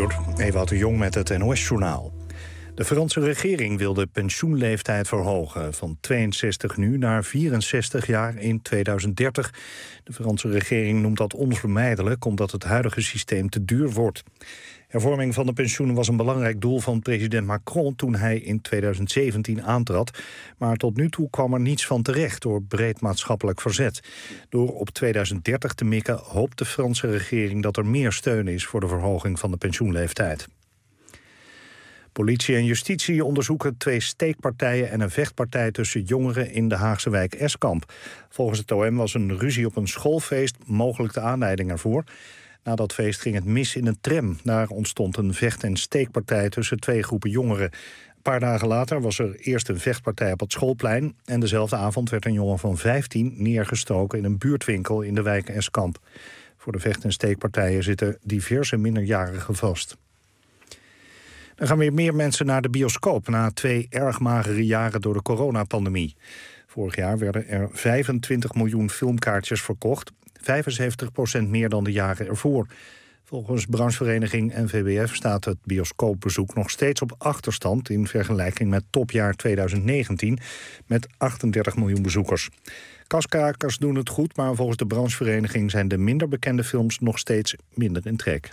uur. Ewout de Jong met het NOS-journaal. De Franse regering wil de pensioenleeftijd verhogen. Van 62 nu naar 64 jaar in 2030. De Franse regering noemt dat onvermijdelijk, omdat het huidige systeem te duur wordt. Hervorming van de pensioenen was een belangrijk doel van president Macron toen hij in 2017 aantrad. Maar tot nu toe kwam er niets van terecht door breed maatschappelijk verzet. Door op 2030 te mikken hoopt de Franse regering dat er meer steun is voor de verhoging van de pensioenleeftijd. Politie en justitie onderzoeken 2 steekpartijen en een vechtpartij tussen jongeren in de Haagse wijk Eskamp. Volgens het OM was een ruzie op een schoolfeest mogelijk de aanleiding ervoor. Na dat feest ging het mis in een tram. Daar ontstond een vecht- en steekpartij tussen 2 groepen jongeren. Een paar dagen later was er eerst een vechtpartij op het schoolplein en dezelfde avond werd een jongen van 15 neergestoken in een buurtwinkel in de wijk Eskamp. Voor de vecht- en steekpartijen zitten diverse minderjarigen vast. Er gaan weer meer mensen naar de bioscoop na 2 erg magere jaren door de coronapandemie. Vorig jaar werden er 25 miljoen filmkaartjes verkocht, 75% meer dan de jaren ervoor. Volgens branchevereniging NVBF staat het bioscoopbezoek nog steeds op achterstand in vergelijking met topjaar 2019 met 38 miljoen bezoekers. Kaskrakers doen het goed, maar volgens de branchevereniging zijn de minder bekende films nog steeds minder in trek.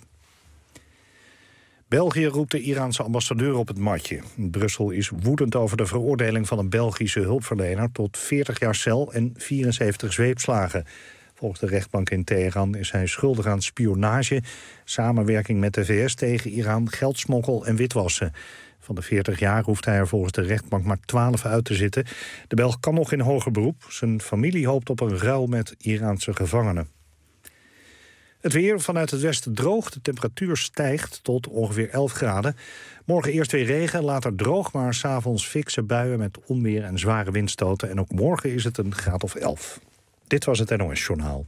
België roept de Iraanse ambassadeur op het matje. Brussel is woedend over de veroordeling van een Belgische hulpverlener tot 40 jaar cel en 74 zweepslagen. Volgens de rechtbank in Teheran is hij schuldig aan spionage, samenwerking met de VS tegen Iran, geldsmokkel en witwassen. Van de 40 jaar hoeft hij er volgens de rechtbank maar 12 uit te zitten. De Belg kan nog in hoger beroep. Zijn familie hoopt op een ruil met Iraanse gevangenen. Het weer vanuit het westen droog. De temperatuur stijgt tot ongeveer 11 graden. Morgen eerst weer regen, later droog, maar 's avonds fikse buien met onweer en zware windstoten. En ook morgen is het een graad of 11. Dit was het NOS-journaal.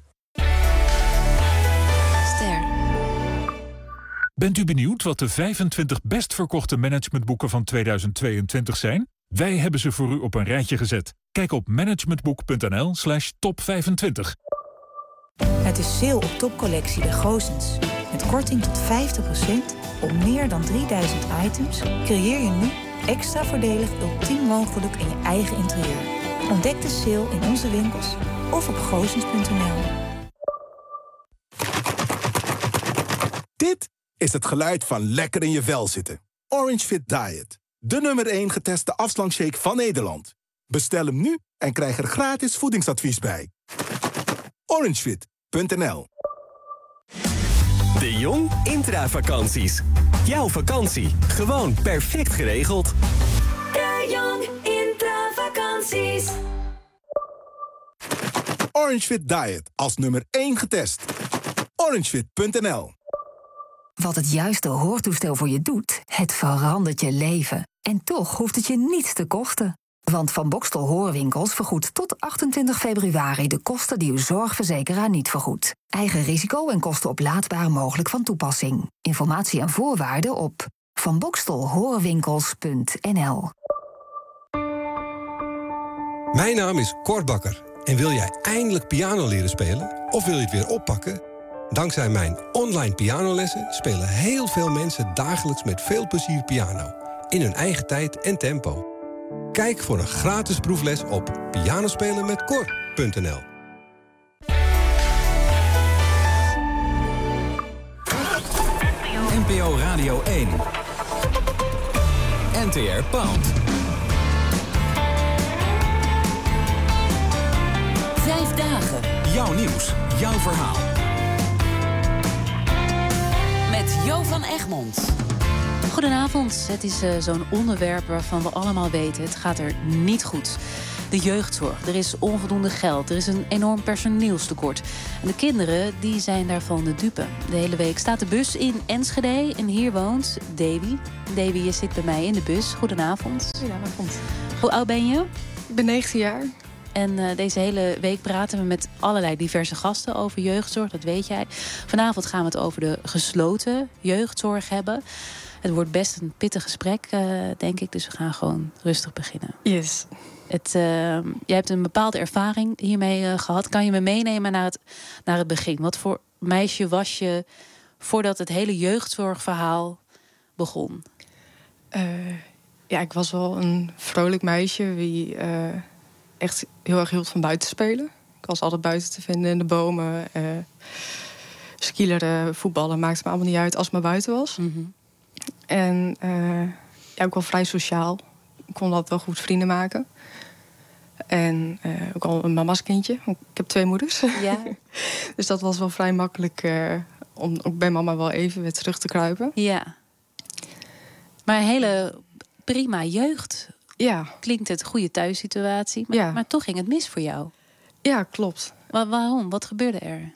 Ster. Bent u benieuwd wat de 25 best verkochte managementboeken van 2022 zijn? Wij hebben ze voor u op een rijtje gezet. Kijk op managementboek.nl/top25. Het is sale op topcollectie bij Goossens. Met korting tot 50% op meer dan 3000 items creëer je nu extra voordelig ultiem woongeluk in je eigen interieur. Ontdek de sale in onze winkels of op goossens.nl. Dit is het geluid van lekker in je vel zitten. Orange Fit Diet. De nummer 1 geteste afslankshake van Nederland. Bestel hem nu en krijg er gratis voedingsadvies bij. Orangefit.nl. De Jong Intravakanties. Jouw vakantie, gewoon perfect geregeld. De Jong Intravakanties. Orange Fit Diet als nummer 1 getest. Orangefit.nl. Wat het juiste hoortoestel voor je doet, het verandert je leven. En toch hoeft het je niets te kosten. Want Van Boxtel Hoorwinkels vergoedt tot 28 februari de kosten die uw zorgverzekeraar niet vergoedt. Eigen risico en kosten oplaadbaar mogelijk van toepassing. Informatie en voorwaarden op vanboxtelhoorwinkels.nl. Mijn naam is Cor Bakker. En wil jij eindelijk piano leren spelen? Of wil je het weer oppakken? Dankzij mijn online pianolessen spelen heel veel mensen dagelijks met veel plezier piano. In hun eigen tijd en tempo. Kijk voor een gratis proefles op pianospelenmetcor.nl. NPO Radio 1. NTR Pound. 5 dagen. Jouw nieuws, jouw verhaal. Met Jo van Egmond. Goedenavond. Het is zo'n onderwerp waarvan we allemaal weten, het gaat er niet goed. De jeugdzorg, er is onvoldoende geld, er is een enorm personeelstekort. En de kinderen, die zijn daarvan de dupe. De hele week staat de bus in Enschede en hier woont Davy. Davy, je zit bij mij in de bus. Goedenavond. Goedenavond. Hoe oud ben je? Ik ben 19 jaar. En deze hele week praten we met allerlei diverse gasten over jeugdzorg, dat weet jij. Vanavond gaan we het over de gesloten jeugdzorg hebben. Het wordt best een pittig gesprek, denk ik. Dus we gaan gewoon rustig beginnen. Yes. Jij hebt een bepaalde ervaring hiermee gehad. Kan je me meenemen naar het begin? Wat voor meisje was je voordat het hele jeugdzorgverhaal begon? Ik was wel een vrolijk meisje wie echt heel erg hield van buiten spelen. Ik was altijd buiten te vinden in de bomen. Skileren, voetballen, maakte me allemaal niet uit als het maar buiten was. Mm-hmm. En ook wel vrij sociaal. Ik kon altijd wel goed vrienden maken. En ook al een mama's kindje. Ik heb 2 moeders. Ja. Dus dat was wel vrij makkelijk om ook bij mama wel even weer terug te kruipen. Ja. Maar een hele prima jeugd. Ja. Klinkt het goede thuissituatie. Maar toch ging het mis voor jou. Ja, klopt. Waarom? Wat gebeurde er?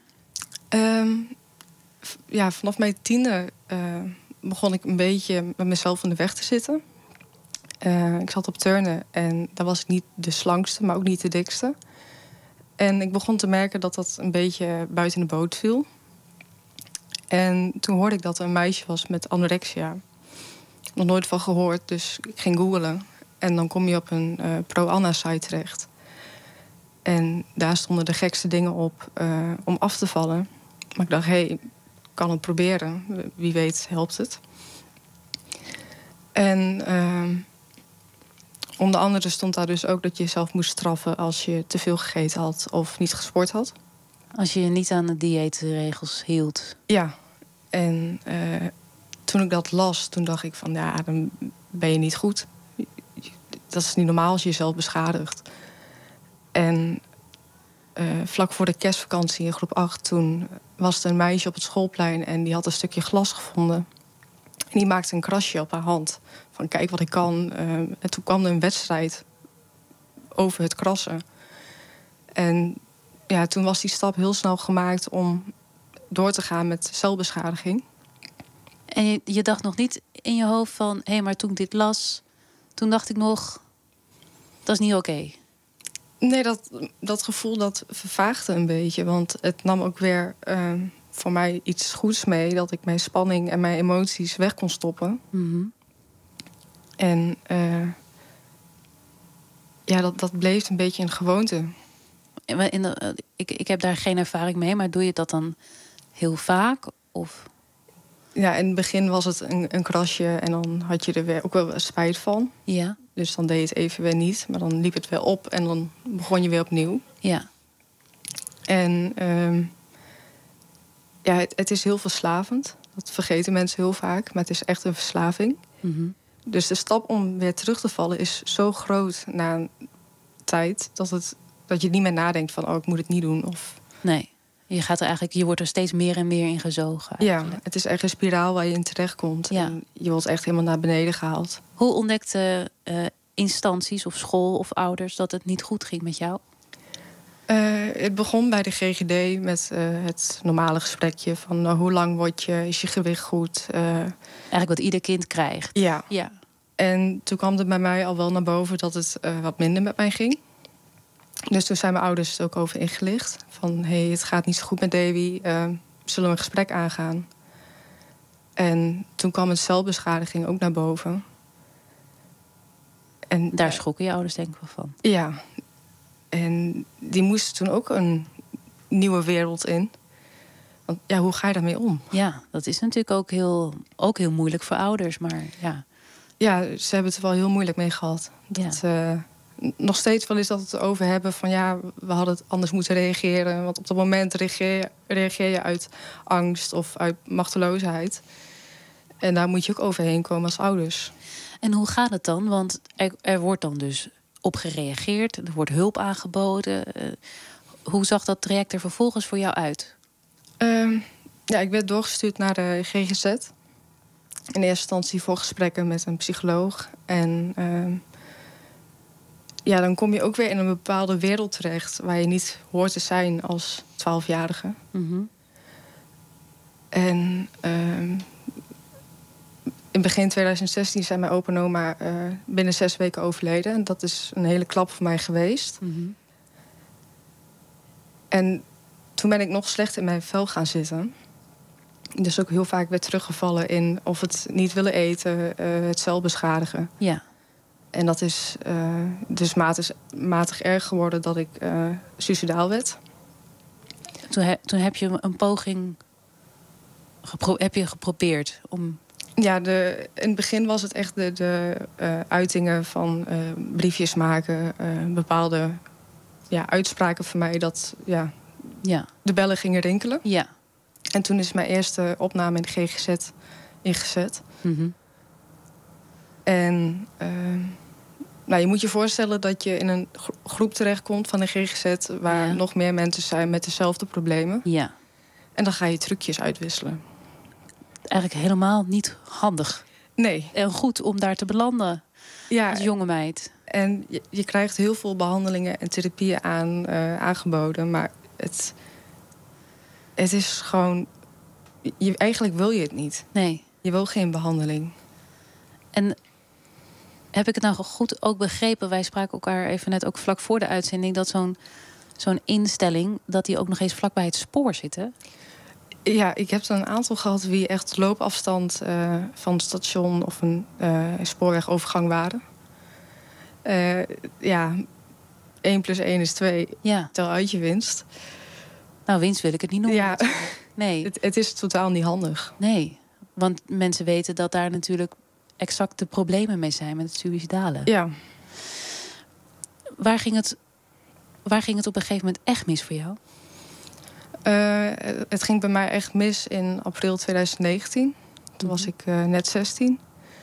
Vanaf mijn 10e begon ik een beetje met mezelf in de weg te zitten. Ik zat op turnen en daar was ik niet de slankste, maar ook niet de dikste. En ik begon te merken dat dat een beetje buiten de boot viel. En toen hoorde ik dat er een meisje was met anorexia. Nog nooit van gehoord, dus ik ging googlen. En dan kom je op een pro-Anna-site terecht. En daar stonden de gekste dingen op om af te vallen. Maar ik dacht, ik kan het proberen. Wie weet helpt het. En onder andere stond daar dus ook dat je jezelf moest straffen als je te veel gegeten had of niet gesport had. Als je je niet aan de dieetregels hield. Ja, en toen ik dat las, toen dacht ik van dan ben je niet goed. Dat is niet normaal als je jezelf beschadigt. En vlak voor de kerstvakantie in groep 8, toen was er een meisje op het schoolplein en die had een stukje glas gevonden. En die maakte een krasje op haar hand. Van kijk wat ik kan. En toen kwam er een wedstrijd over het krassen. En toen was die stap heel snel gemaakt om door te gaan met celbeschadiging. En je dacht nog niet in je hoofd van... maar toen ik dit las, toen dacht ik nog... dat is niet oké. Nee, dat gevoel dat vervaagde een beetje. Want het nam ook weer voor mij iets goeds mee. Dat ik mijn spanning en mijn emoties weg kon stoppen. Mm-hmm. En dat bleef een beetje een gewoonte. Ik heb daar geen ervaring mee, maar doe je dat dan heel vaak? Of? Ja, in het begin was het een krasje en dan had je er weer ook wel spijt van. Ja. Dus dan deed je het even weer niet, maar dan liep het weer op en dan begon je weer opnieuw. Ja. En het is heel verslavend. Dat vergeten mensen heel vaak, maar het is echt een verslaving. Mm-hmm. Dus de stap om weer terug te vallen is zo groot na een tijd dat je niet meer nadenkt van ik moet het niet doen. Of... Nee, je wordt er steeds meer en meer in gezogen. Eigenlijk. Ja, het is echt een spiraal waar je in terechtkomt. Ja. En je wordt echt helemaal naar beneden gehaald. Hoe ontdekten instanties of school of ouders dat het niet goed ging met jou? Het begon bij de GGD met het normale gesprekje van hoe lang is je gewicht goed? Eigenlijk wat ieder kind krijgt. Ja. En toen kwam het bij mij al wel naar boven dat het wat minder met mij ging. Dus toen zijn mijn ouders er ook over ingelicht. Van het gaat niet zo goed met Davy. Zullen we een gesprek aangaan? En toen kwam het celbeschadiging ook naar boven. En daar schrokken je ouders denk ik wel van. Ja. En die moesten toen ook een nieuwe wereld in. Want hoe ga je daarmee om? Ja, dat is natuurlijk ook heel moeilijk voor ouders. Maar ja. Ja, ze hebben het er wel heel moeilijk mee gehad. Nog steeds wel eens dat we het over hebben van we hadden het anders moeten reageren. Want op dat moment reageer je uit angst of uit machteloosheid. En daar moet je ook overheen komen als ouders. En hoe gaat het dan? Want er wordt dan dus op gereageerd. Er wordt hulp aangeboden. Hoe zag dat traject er vervolgens voor jou uit? Ik werd doorgestuurd naar de GGZ. In eerste instantie voor gesprekken met een psycholoog. En dan kom je ook weer in een bepaalde wereld terecht waar je niet hoort te zijn als 12-jarige. Mm-hmm. En in begin 2016 zijn mijn opa en oma binnen 6 weken overleden. En dat is een hele klap voor mij geweest. Mm-hmm. En toen ben ik nog slecht in mijn vel gaan zitten. Dus ook heel vaak weer teruggevallen in of het niet willen eten, het celbeschadigen. Ja. En dat is dus matig erg geworden dat ik suïcidaal werd. Toen heb je een poging heb je geprobeerd om... Ja, in het begin was het echt de uitingen van briefjes maken. Bepaalde uitspraken van mij dat de bellen gingen rinkelen. Ja. En toen is mijn eerste opname in de GGZ ingezet. Mm-hmm. En je moet je voorstellen dat je in een groep terechtkomt van de GGZ... waar nog meer mensen zijn met dezelfde problemen. Ja. En dan ga je trucjes uitwisselen. Eigenlijk helemaal niet handig. Nee. En goed om daar te belanden als jonge meid. En je krijgt heel veel behandelingen en therapieën aangeboden. Maar het is gewoon... Eigenlijk wil je het niet. Nee. Je wil geen behandeling. En heb ik het nou goed ook begrepen? Wij spraken elkaar even net ook vlak voor de uitzending... dat zo'n instelling, dat die ook nog eens vlak bij het spoor zit, hè? Ja, ik heb er een aantal gehad wie echt loopafstand van het station of een spoorwegovergang waren. 1 + 1 is 2. Ja. Tel uit je winst. Nou, winst wil ik het niet noemen. Ja. Nee. Het is totaal niet handig. Nee, want mensen weten dat daar natuurlijk exact de problemen mee zijn met het suïcidale. Ja. Waar ging het op een gegeven moment echt mis voor jou? Het ging bij mij echt mis in april 2019. Toen was ik net 16.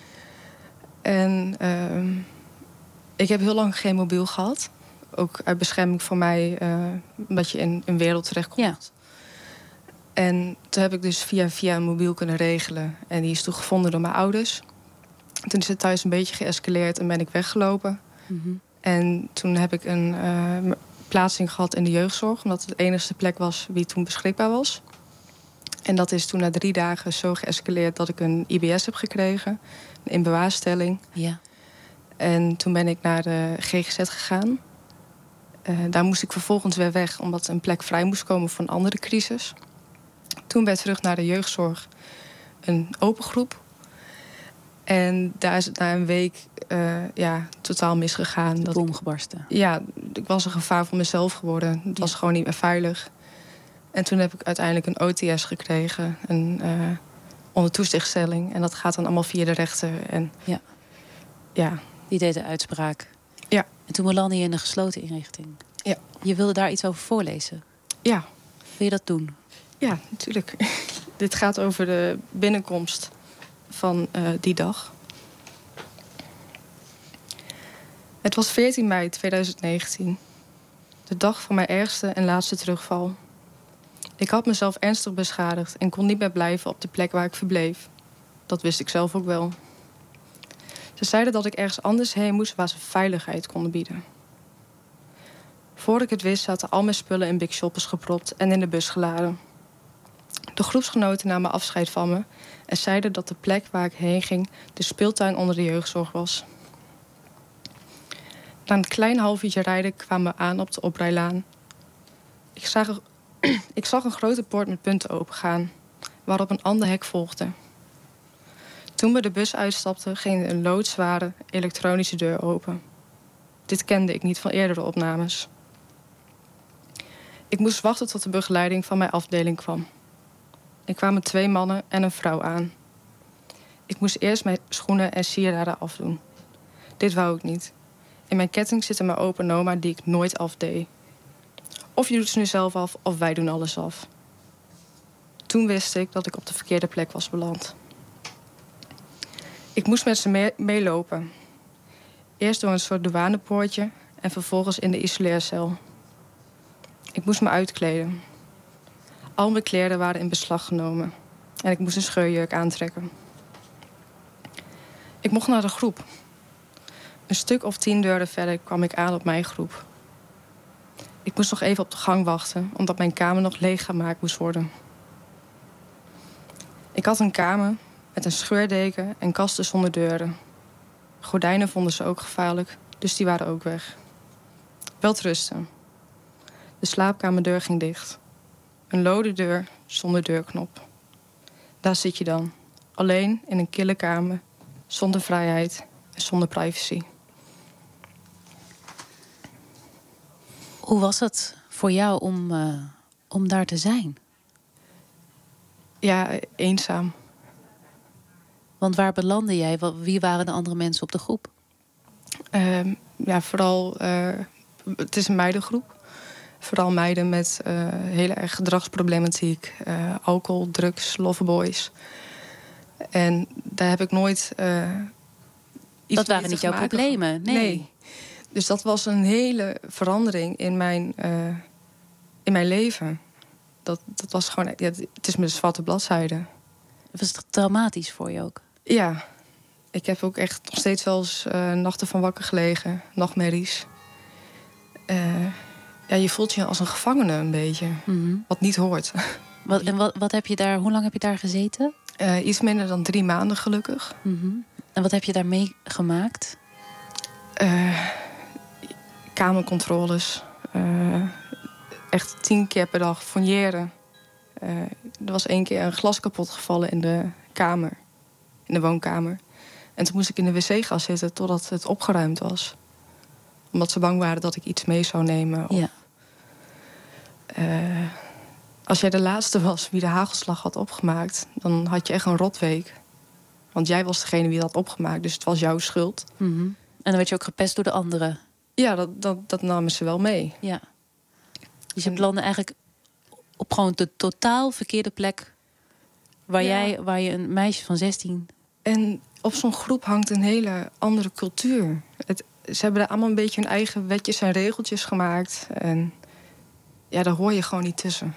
En ik heb heel lang geen mobiel gehad. Ook uit bescherming voor mij, omdat je in een wereld terechtkomt. Ja. En toen heb ik dus via een mobiel kunnen regelen. En die is toen gevonden door mijn ouders. Toen is het thuis een beetje geëscaleerd en ben ik weggelopen. Mm-hmm. En toen heb ik een plaatsing gehad in de jeugdzorg... omdat het de enige plek was wie toen beschikbaar was. En dat is toen na 3 dagen zo geëscaleerd... dat ik een IBS heb gekregen, een inbewaarstelling. Ja. En toen ben ik naar de GGZ gegaan. Daar moest ik vervolgens weer weg... omdat een plek vrij moest komen voor een andere crisis. Toen ben ik terug naar de jeugdzorg, een open groep. En daar is het na een week totaal misgegaan. De bom gebarsten. Ja, ik was een gevaar voor mezelf geworden. Het was gewoon niet meer veilig. En toen heb ik uiteindelijk een OTS gekregen. Onder toezichtstelling. En dat gaat dan allemaal via de rechter. En ja. Die deed de uitspraak. Ja. En toen belandde je in een gesloten inrichting. Ja. Je wilde daar iets over voorlezen. Ja. Wil je dat doen? Ja, natuurlijk. Dit gaat over de binnenkomst van die dag. Het was 14 mei 2019. De dag van mijn ergste en laatste terugval. Ik had mezelf ernstig beschadigd en kon niet meer blijven op de plek waar ik verbleef. Dat wist ik zelf ook wel. Ze zeiden dat ik ergens anders heen moest waar ze veiligheid konden bieden. Voor ik het wist zaten al mijn spullen in big shoppers gepropt en in de bus geladen. De groepsgenoten namen afscheid van me en zeiden dat de plek waar ik heen ging de speeltuin onder de jeugdzorg was. Na een klein half uurtje rijden kwamen we aan op de oprijlaan. Ik zag een grote poort met punten opengaan, waarop een ander hek volgde. Toen we de bus uitstapten, ging een loodzware elektronische deur open. Dit kende ik niet van eerdere opnames. Ik moest wachten tot de begeleiding van mijn afdeling kwam. Er kwamen 2 mannen en een vrouw aan. Ik moest eerst mijn schoenen en sieraden afdoen. Dit wou ik niet. In mijn ketting zit mijn opa en oma die ik nooit afdeed. Of je doet ze nu zelf af, of wij doen alles af. Toen wist ik dat ik op de verkeerde plek was beland. Ik moest met ze meelopen. Eerst door een soort douanepoortje en vervolgens in de isoleercel. Ik moest me uitkleden. Al mijn kleren waren in beslag genomen. En ik moest een scheurjurk aantrekken. Ik mocht naar de groep. Een stuk of 10 deuren verder kwam ik aan op mijn groep. Ik moest nog even op de gang wachten, omdat mijn kamer nog leeggemaakt moest worden. Ik had een kamer met een scheurdeken en kasten zonder deuren. Gordijnen vonden ze ook gevaarlijk, dus die waren ook weg. Welterusten. De slaapkamerdeur ging dicht. Een lode deur zonder deurknop. Daar zit je dan, alleen in een kille kamer, zonder vrijheid en zonder privacy. Hoe was het voor jou om daar te zijn? Ja, eenzaam. Want waar belandde jij? Wie waren de andere mensen op de groep? Vooral... het is een meidengroep. Vooral meiden met hele erg gedragsproblematiek. Alcohol, drugs, loverboys. En daar heb ik nooit... dat waren niet jouw problemen? Nee. Dus dat was een hele verandering in mijn leven. Dat was gewoon... Ja, het is met een zwarte bladzijde. Was het traumatisch voor je ook? Ja. Ik heb ook echt nog steeds wel eens nachten van wakker gelegen. Nachtmerries. Je voelt je als een gevangene een beetje. Mm-hmm. Wat niet hoort. Wat heb je daar... Hoe lang heb je daar gezeten? Iets minder dan 3 maanden, gelukkig. Mm-hmm. En wat heb je daarmee gemaakt? Kamercontroles. Echt 10 keer per dag fouilleren. Er was 1 keer een glas kapot gevallen in de kamer. In de woonkamer. En toen moest ik in de wc gaan zitten totdat het opgeruimd was. Omdat ze bang waren dat ik iets mee zou nemen. Of, als jij de laatste was wie de hagelslag had opgemaakt... dan had je echt een rotweek. Want jij was degene wie dat had opgemaakt. Dus het was jouw schuld. Mm-hmm. En dan werd je ook gepest door de anderen? Ja, dat namen ze wel mee. Ja. Dus je belandde eigenlijk op gewoon de totaal verkeerde plek... waar je een meisje van 16... En op zo'n groep hangt een hele andere cultuur. Ze hebben daar allemaal een beetje hun eigen wetjes en regeltjes gemaakt. En ja, daar hoor je gewoon niet tussen.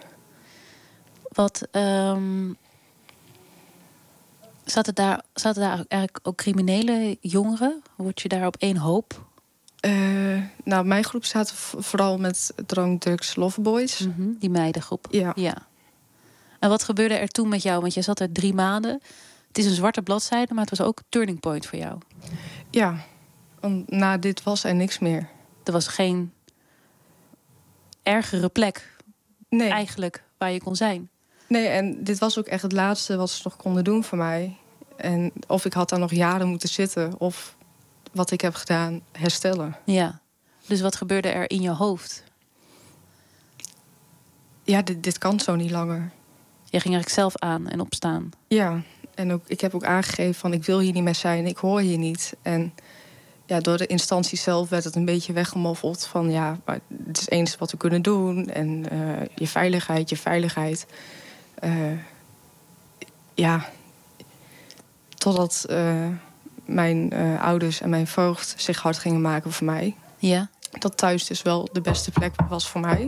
Zaten daar eigenlijk ook criminele jongeren? Word je daar op één hoop? Mijn groep staat vooral met drank, drugs, loverboys. Mm-hmm, die meidengroep. Ja. En wat gebeurde er toen met jou? Want jij zat er 3 maanden. Het is een zwarte bladzijde, maar het was ook een turning point voor jou. Ja, want na dit was er niks meer. Er was geen ergere plek nee. Eigenlijk waar je kon zijn. Nee, en dit was ook echt het laatste wat ze nog konden doen voor mij. En of ik had daar nog jaren moeten zitten... of wat ik heb gedaan, herstellen. Ja, dus wat gebeurde er in je hoofd? Ja, dit kan zo niet langer. Je ging eigenlijk zelf aan en opstaan. Ja, en ik heb ook aangegeven van... ik wil hier niet meer zijn, ik hoor hier niet. En ja, door de instantie zelf werd het een beetje weggemoffeld... van ja, maar het is het enige wat we kunnen doen. En je veiligheid. Totdat mijn ouders en mijn voogd zich hard gingen maken voor mij. Ja. Dat thuis dus wel de beste plek was voor mij.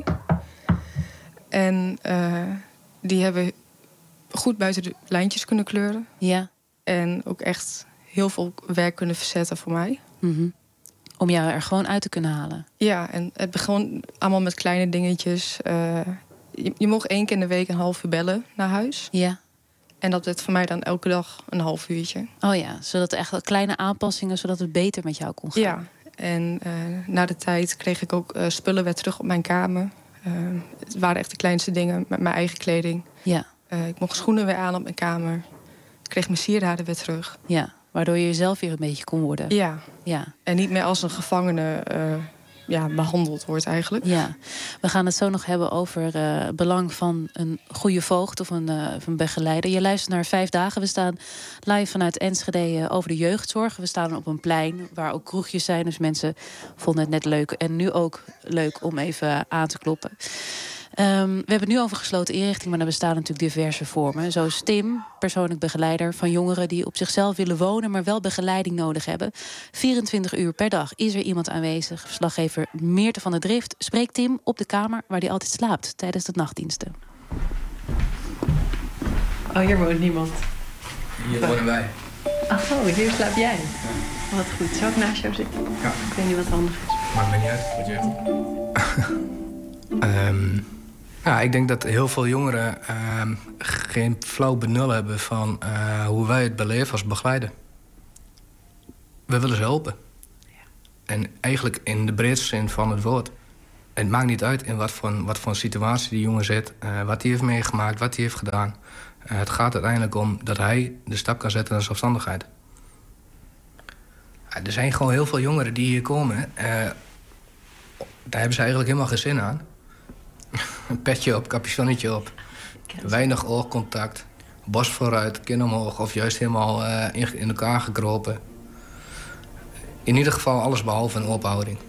En die hebben goed buiten de lijntjes kunnen kleuren. Ja. En ook echt heel veel werk kunnen verzetten voor mij. Mm-hmm. Om jou er gewoon uit te kunnen halen. Ja, en het begon allemaal met kleine dingetjes. Je mocht 1 keer in de week een half uur bellen naar huis. Ja. En dat werd voor mij dan elke dag een half uurtje. Oh ja, zodat er echt kleine aanpassingen... zodat het beter met jou kon gaan. Ja, en na de tijd kreeg ik ook spullen weer terug op mijn kamer. Het waren echt de kleinste dingen met mijn eigen kleding. Ja. Ik mocht schoenen weer aan op mijn kamer. Ik kreeg mijn sieraden weer terug. Ja, waardoor je jezelf weer een beetje kon worden. Ja. En niet meer als een gevangene behandeld wordt eigenlijk. Ja, we gaan het zo nog hebben over het belang van een goede voogd of een begeleider. Je luistert naar 5 dagen. We staan live vanuit Enschede over de jeugdzorg. We staan op een plein waar ook kroegjes zijn. Dus mensen vonden het net leuk en nu ook leuk om even aan te kloppen. We hebben nu over gesloten inrichting, maar er bestaan natuurlijk diverse vormen. Zo is Tim, persoonlijk begeleider van jongeren die op zichzelf willen wonen, maar wel begeleiding nodig hebben. 24 uur per dag is er iemand aanwezig. Verslaggever Meerte van der Drift spreekt Tim op de kamer waar hij altijd slaapt tijdens de nachtdiensten. Oh, hier woont niemand. Hier wonen wij. Oh, hier slaap jij. Ja. Wat goed. Zou ik naast jou zitten? Ja. Ik weet niet wat handig is. Maakt me niet uit wat je hebt. Ik denk dat heel veel jongeren geen flauw benul hebben van hoe wij het beleven als begeleider. We willen ze helpen. Ja. En eigenlijk in de breedste zin van het woord. Het maakt niet uit in wat voor situatie die jongen zit, wat hij heeft meegemaakt, wat hij heeft gedaan. Het gaat uiteindelijk om dat hij de stap kan zetten naar zelfstandigheid. Er zijn gewoon heel veel jongeren die hier komen. Daar hebben ze eigenlijk helemaal geen zin aan. Een petje op, capuchonnetje op. Weinig oogcontact. Borst vooruit, kin omhoog of juist helemaal in elkaar gekropen. In ieder geval alles behalve een openhouding.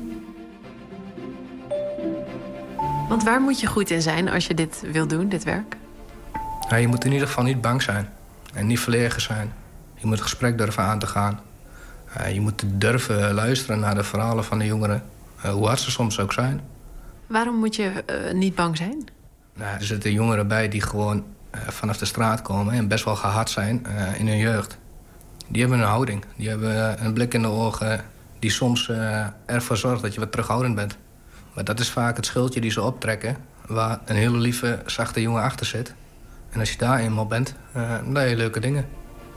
Want waar moet je goed in zijn als je dit wil doen, dit werk? Ja, je moet in ieder geval niet bang zijn en niet verlegen zijn. Je moet het gesprek durven aan te gaan. Je moet durven luisteren naar de verhalen van de jongeren. Hoe hard ze soms ook zijn. Waarom moet je niet bang zijn? Nou, er zitten jongeren bij die gewoon vanaf de straat komen en best wel gehard zijn in hun jeugd. Die hebben een houding. Die hebben een blik in de ogen die soms ervoor zorgt dat je wat terughoudend bent. Maar dat is vaak het schildje die ze optrekken, waar een hele lieve, zachte jongen achter zit. En als je daar eenmaal bent, dan heb je leuke dingen.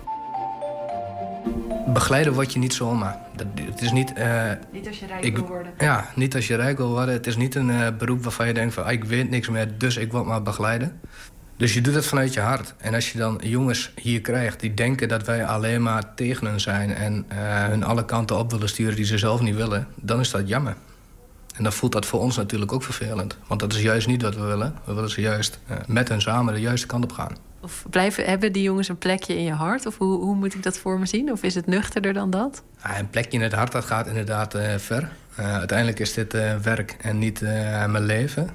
Begeleiden word je niet zomaar. Het is niet... niet als je rijk wil worden. Ja, niet als je rijk wil worden. Het is niet een beroep waarvan je denkt van... ik weet niks meer, dus ik word maar begeleider. Dus je doet het vanuit je hart. En als je dan jongens hier krijgt die denken dat wij alleen maar tegen hen zijn... en hun alle kanten op willen sturen die ze zelf niet willen... dan is dat jammer. En dan voelt dat voor ons natuurlijk ook vervelend. Want dat is juist niet wat we willen. We willen ze juist met hen samen de juiste kant op gaan. Of hebben die jongens een plekje in je hart? Of hoe moet ik dat voor me zien? Of is het nuchterder dan dat? Ja, een plekje in het hart, dat gaat inderdaad ver. Uiteindelijk is dit werk en niet mijn leven.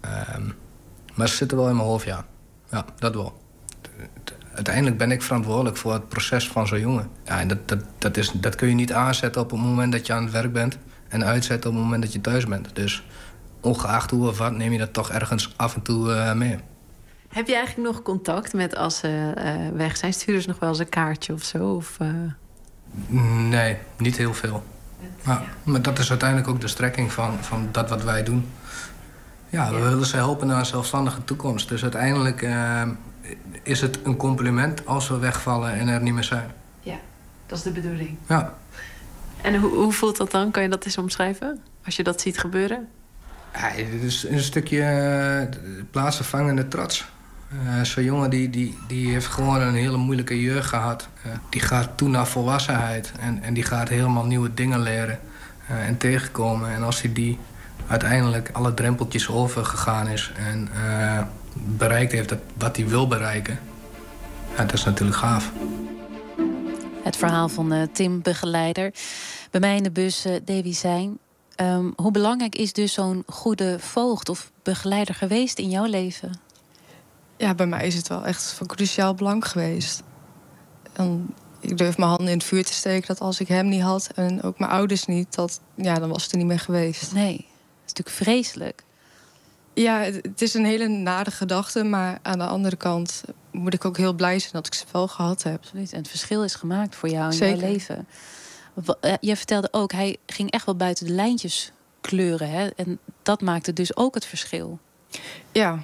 Maar ze zitten wel in mijn hoofd, ja. Ja, dat wel. Uiteindelijk ben ik verantwoordelijk voor het proces van zo'n jongen. Ja, en dat kun je niet aanzetten op het moment dat je aan het werk bent... en uitzetten op het moment dat je thuis bent. Dus ongeacht hoe of wat, neem je dat toch ergens af en toe mee. Heb je eigenlijk nog contact met als ze weg zijn? Sturen ze nog wel eens een kaartje of zo? Of, Nee, niet heel veel. Ja, maar dat is uiteindelijk ook de strekking van dat wat wij doen. Ja, we willen ze helpen naar een zelfstandige toekomst. Dus uiteindelijk is het een compliment als we wegvallen en er niet meer zijn. Ja, dat is de bedoeling. Ja. En hoe voelt dat dan? Kan je dat eens omschrijven? Als je dat ziet gebeuren? Ja, het is een stukje plaatsvervangende trots. Zo'n jongen die heeft gewoon een hele moeilijke jeugd gehad. Die gaat toe naar volwassenheid. En die gaat helemaal nieuwe dingen leren en tegenkomen. En als hij die uiteindelijk alle drempeltjes overgegaan is... en bereikt heeft wat hij wil bereiken... Ja, dat is natuurlijk gaaf. Het verhaal van Tim, begeleider. Bij mij in de bus Davy Zijn. Hoe belangrijk is dus zo'n goede voogd of begeleider geweest in jouw leven? Ja, bij mij is het wel echt van cruciaal belang geweest. En ik durf mijn handen in het vuur te steken dat als ik hem niet had... en ook mijn ouders niet, dan was het er niet meer geweest. Nee, dat is natuurlijk vreselijk. Ja, het is een hele nare gedachte, maar aan de andere kant... moet ik ook heel blij zijn dat ik ze wel gehad heb. Absoluut. En het verschil is gemaakt voor jou in Zeker. jouw leven. Je vertelde ook, hij ging echt wel buiten de lijntjes kleuren. Hè? En dat maakte dus ook het verschil. Ja.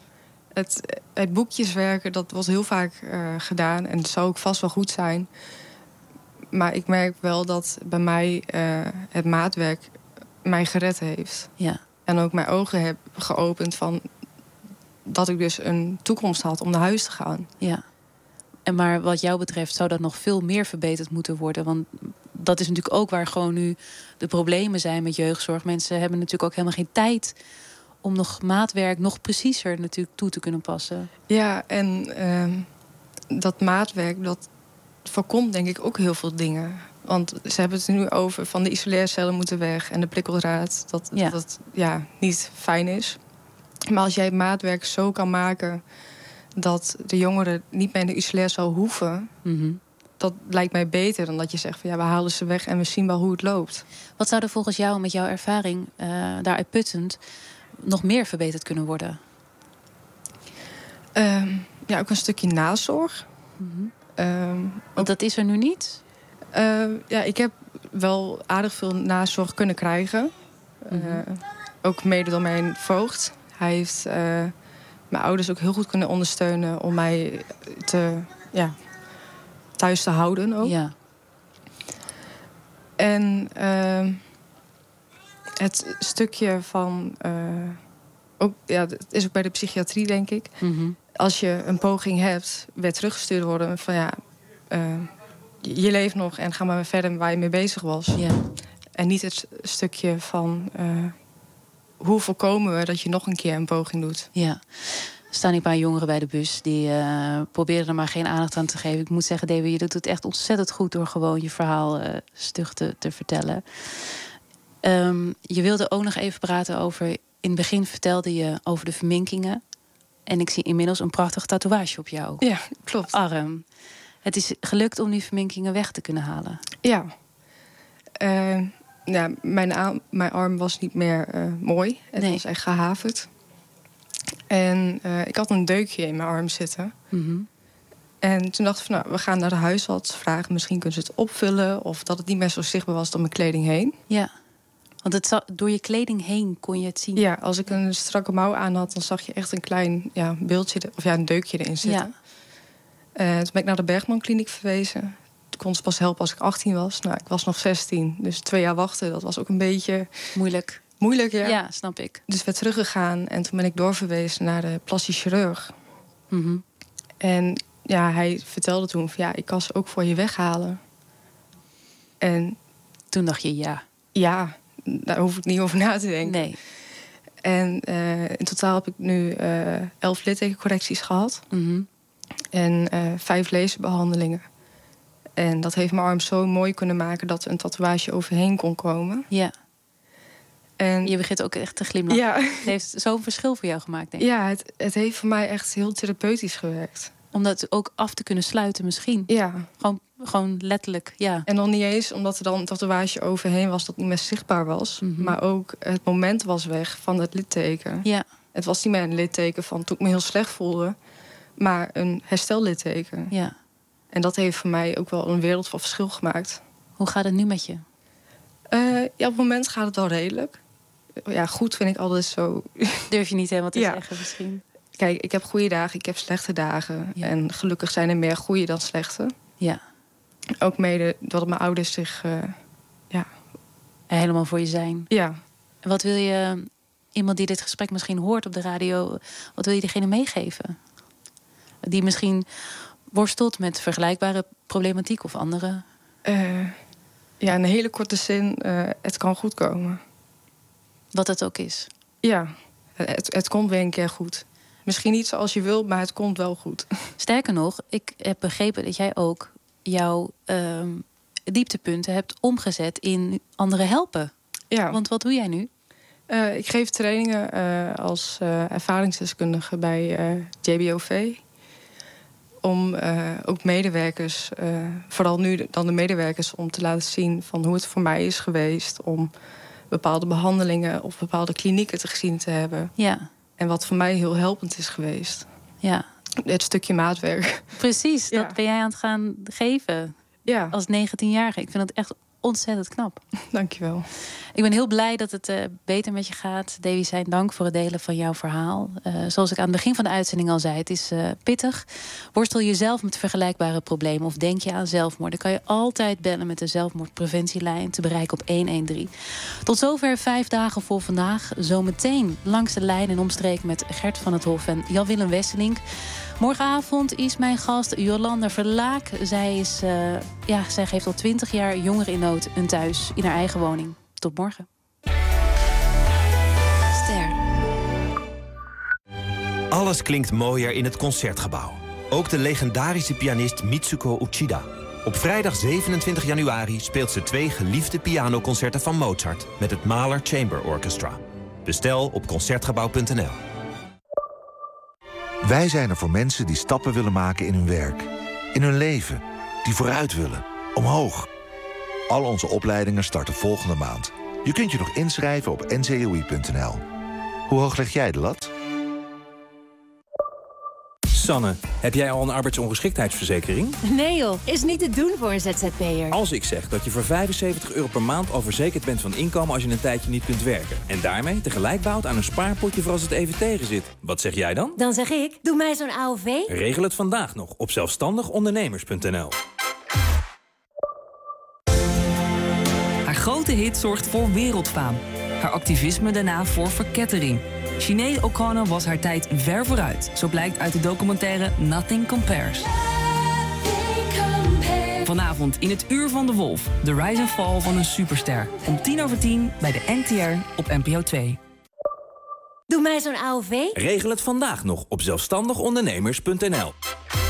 Het boekjeswerken, dat was heel vaak gedaan. En dat zou ook vast wel goed zijn. Maar ik merk wel dat bij mij het maatwerk mij gered heeft. Ja. En ook mijn ogen heb geopend van... dat ik dus een toekomst had om naar huis te gaan. Ja. En maar wat jou betreft zou dat nog veel meer verbeterd moeten worden. Want dat is natuurlijk ook waar gewoon nu de problemen zijn met jeugdzorg. Mensen hebben natuurlijk ook helemaal geen tijd... om nog maatwerk nog preciezer natuurlijk toe te kunnen passen. Ja, en dat maatwerk, dat voorkomt denk ik ook heel veel dingen. Want ze hebben het er nu over van de isoleercellen moeten weg... en de prikkeldraad, dat niet fijn is. Maar als jij het maatwerk zo kan maken... dat de jongeren niet meer in de isoleercel hoeven... Mm-hmm. Dat lijkt mij beter dan dat je zegt van we halen ze weg... en we zien wel hoe het loopt. Wat zou er volgens jou met jouw ervaring daaruit puttend... nog meer verbeterd kunnen worden? Ook een stukje nazorg. Mm-hmm. Want dat is er nu niet? Ik heb wel aardig veel nazorg kunnen krijgen. Mm-hmm. Ook mede door mijn voogd. Hij heeft mijn ouders ook heel goed kunnen ondersteunen... om mij thuis te houden ook. Ja. En het stukje van... het is ook bij de psychiatrie, denk ik. Mm-hmm. Als je een poging hebt, weer teruggestuurd worden... van je leeft nog en ga maar weer verder waar je mee bezig was. Ja. En niet het stukje van... hoe voorkomen we dat je nog een keer een poging doet? Ja. staan die paar jongeren bij de bus. Die proberen er maar geen aandacht aan te geven. Ik moet zeggen, Debbie, je doet het echt ontzettend goed door gewoon je verhaal stug te vertellen. Je wilde ook nog even praten over... In het begin vertelde je over de verminkingen. En ik zie inmiddels een prachtige tatoeage op jou. Ja, klopt. Arm. Het is gelukt om die verminkingen weg te kunnen halen. Ja. Mijn arm was niet meer mooi. Het was echt gehaverd. En ik had een deukje in mijn arm zitten. Mm-hmm. En toen dacht ik van, we gaan naar de huisarts vragen. Misschien kunnen ze het opvullen. Of dat het niet meer zo zichtbaar was door mijn kleding heen. Ja. Want door je kleding heen kon je het zien. Ja, als ik een strakke mouw aan had, dan zag je echt een klein beeldje, een deukje erin zitten. Ja. Toen ben ik naar de Bergman Kliniek verwezen. Toen kon ze pas helpen als ik 18 was. Nou, ik was nog 16, dus 2 jaar wachten, dat was ook een beetje... Moeilijk. Moeilijk, ja. Ja, snap ik. Dus ik werd teruggegaan en toen ben ik doorverwezen naar de plastisch chirurg. Mm-hmm. En hij vertelde toen van, ik kan ze ook voor je weghalen. En toen dacht je ja. Ja, daar hoef ik niet over na te denken. Nee. En in totaal heb ik nu 11 littekencorrecties gehad. Mm-hmm. En 5 laserbehandelingen. En dat heeft mijn arm zo mooi kunnen maken dat er een tatoeage overheen kon komen. Ja. En je begint ook echt te glimlachen. Ja. Het heeft zo'n verschil voor jou gemaakt, denk ik. Ja, het heeft voor mij echt heel therapeutisch gewerkt. Om dat ook af te kunnen sluiten misschien. Ja. Gewoon letterlijk, ja. En dan niet eens omdat er dan een tatoeage overheen was dat niet meer zichtbaar was. Mm-hmm. Maar ook het moment was weg van het litteken. Ja. Het was niet meer een litteken van toen ik me heel slecht voelde, maar een herstellitteken. Ja. En dat heeft voor mij ook wel een wereld van verschil gemaakt. Hoe gaat het nu met je? Op het moment gaat het wel redelijk. Ja, goed vind ik altijd zo. Durf je niet helemaal te zeggen misschien? Kijk, ik heb goede dagen, ik heb slechte dagen. Ja. En gelukkig zijn er meer goede dan slechte. Ja. Ook mede doordat mijn ouders zich helemaal voor je zijn. Ja. En wat wil je, iemand die dit gesprek misschien hoort op de radio, wat wil je diegene meegeven? Die misschien worstelt met vergelijkbare problematiek of andere? In een hele korte zin, het kan goed komen. Wat het ook is? Ja, het komt weer een keer goed. Misschien niet zoals je wilt, maar het komt wel goed. Sterker nog, ik heb begrepen dat jij ook jouw dieptepunten hebt omgezet in anderen helpen. Ja. Want wat doe jij nu? Ik geef trainingen als ervaringsdeskundige bij JBOV. Om ook medewerkers, vooral nu dan de medewerkers, om te laten zien van hoe het voor mij is geweest om bepaalde behandelingen of bepaalde klinieken te gezien te hebben. Ja. En wat voor mij heel helpend is geweest. Ja. Het stukje maatwerk. Precies, dat ben jij aan het gaan geven. Ja. Als 19-jarige. Ik vind het echt ontzettend knap. Dankjewel. Ik ben heel blij dat het beter met je gaat. Davy Zijn, dank voor het delen van jouw verhaal. Zoals ik aan het begin van de uitzending al zei, het is pittig. Worstel je zelf met vergelijkbare problemen of denk je aan zelfmoord, dan kan je altijd bellen met de zelfmoordpreventielijn te bereiken op 113. Tot zover 5 dagen voor vandaag. Zometeen langs de lijn en omstreken met Gert van het Hof en Jan-Willem Wesselink. Morgenavond is mijn gast Jolanda Verlaak. Zij geeft al 20 jaar jongeren in nood een thuis in haar eigen woning. Tot morgen. Ster. Alles klinkt mooier in het Concertgebouw. Ook de legendarische pianist Mitsuko Uchida. Op vrijdag 27 januari speelt ze 2 geliefde pianoconcerten van Mozart met het Mahler Chamber Orchestra. Bestel op concertgebouw.nl. Wij zijn er voor mensen die stappen willen maken in hun werk. In hun leven. Die vooruit willen. Omhoog. Al onze opleidingen starten volgende maand. Je kunt je nog inschrijven op ncoi.nl. Hoe hoog leg jij de lat? Sanne, heb jij al een arbeidsongeschiktheidsverzekering? Nee joh, is niet te doen voor een ZZP'er. Als ik zeg dat je voor €75 per maand al verzekerd bent van inkomen als je een tijdje niet kunt werken. En daarmee tegelijk bouwt aan een spaarpotje voor als het even tegen zit. Wat zeg jij dan? Dan zeg ik, doe mij zo'n AOV. Regel het vandaag nog op zelfstandigondernemers.nl. Haar grote hit zorgt voor wereldfaam. Haar activisme daarna voor verkettering. Sinéad O'Connor was haar tijd ver vooruit. Zo blijkt uit de documentaire Nothing Compares. Vanavond in het Uur van de Wolf. De rise and fall van een superster. Om 10:10 bij de NTR op NPO 2. Doe mij zo'n AOV. Regel het vandaag nog op zelfstandigondernemers.nl.